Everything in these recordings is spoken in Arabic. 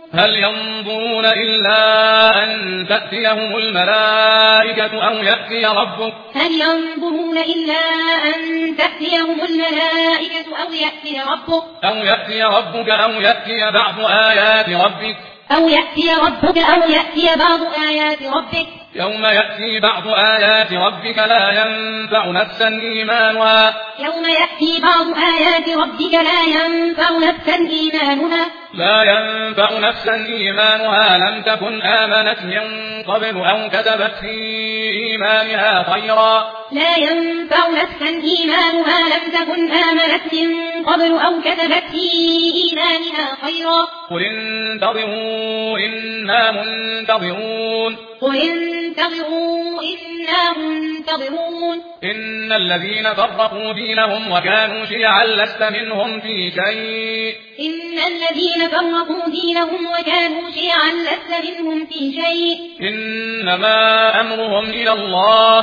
هل ينظرون إلا أن تأتيهم الملائكة أو يأتي ربك أو يأتي بعض آيات ربك يوم يأتي بعض آيات ربك لا ينفع نفسا إيمانها لم تكن آمنت من قبل أو كتبت في إيمانها خيرا قل انتظروا إنا منتظرون إن الذين فرقوا دينهم وكانوا شيعا لست منهم في شيء إنما أمرهم إلى الله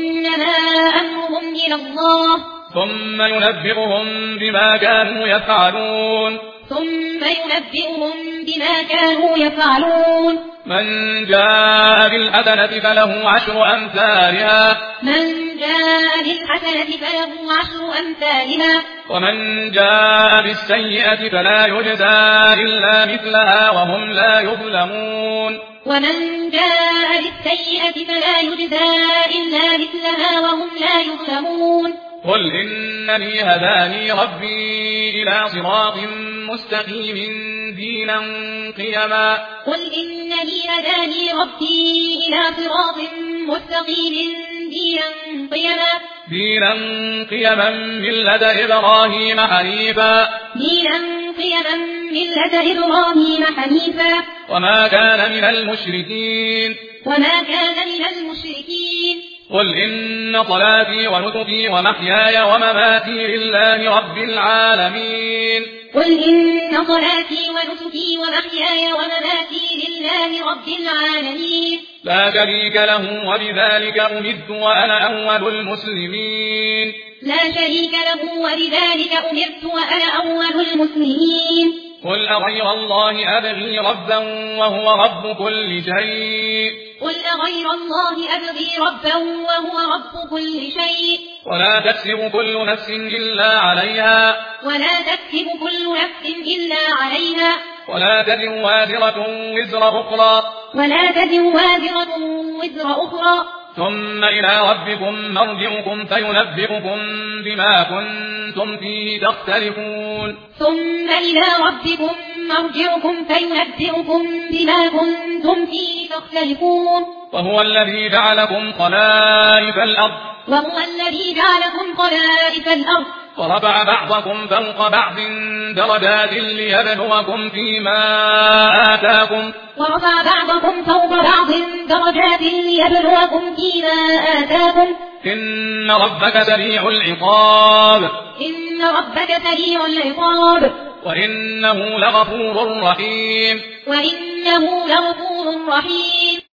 ثم ينبئهم بما كانوا يفعلون من جاء بالحسنة فله عشر أمثالها ومن جاء بالسيئة فلا يجزى إلا مثلها وهم لا يظلمون قل إنني هداني ربي إلى صراط مستقيم دينا قيما ملة إبراهيم حنيفا وما كان من المشركين قل إن صلاتي ونسكي ومحياي ومماتي لله رب العالمين لا شريك له وبذلك أمرت وأنا أول المسلمين قل أغير الله أبغي ربا وهو رب كل شيء ولا تكسب كل نفس إلا عليها ولا تزر وازرة وزر أخرى ثم إلى ربكم مرجعكم فينبئكم بما كنتم فيه تختلفون وهو الذي جعلكم خلائف الأرض ورفع بعضكم فوق بعض درجات ليبلوكم فيما آتاكم إن ربك سريع العقاب وإنه لغفور رحيم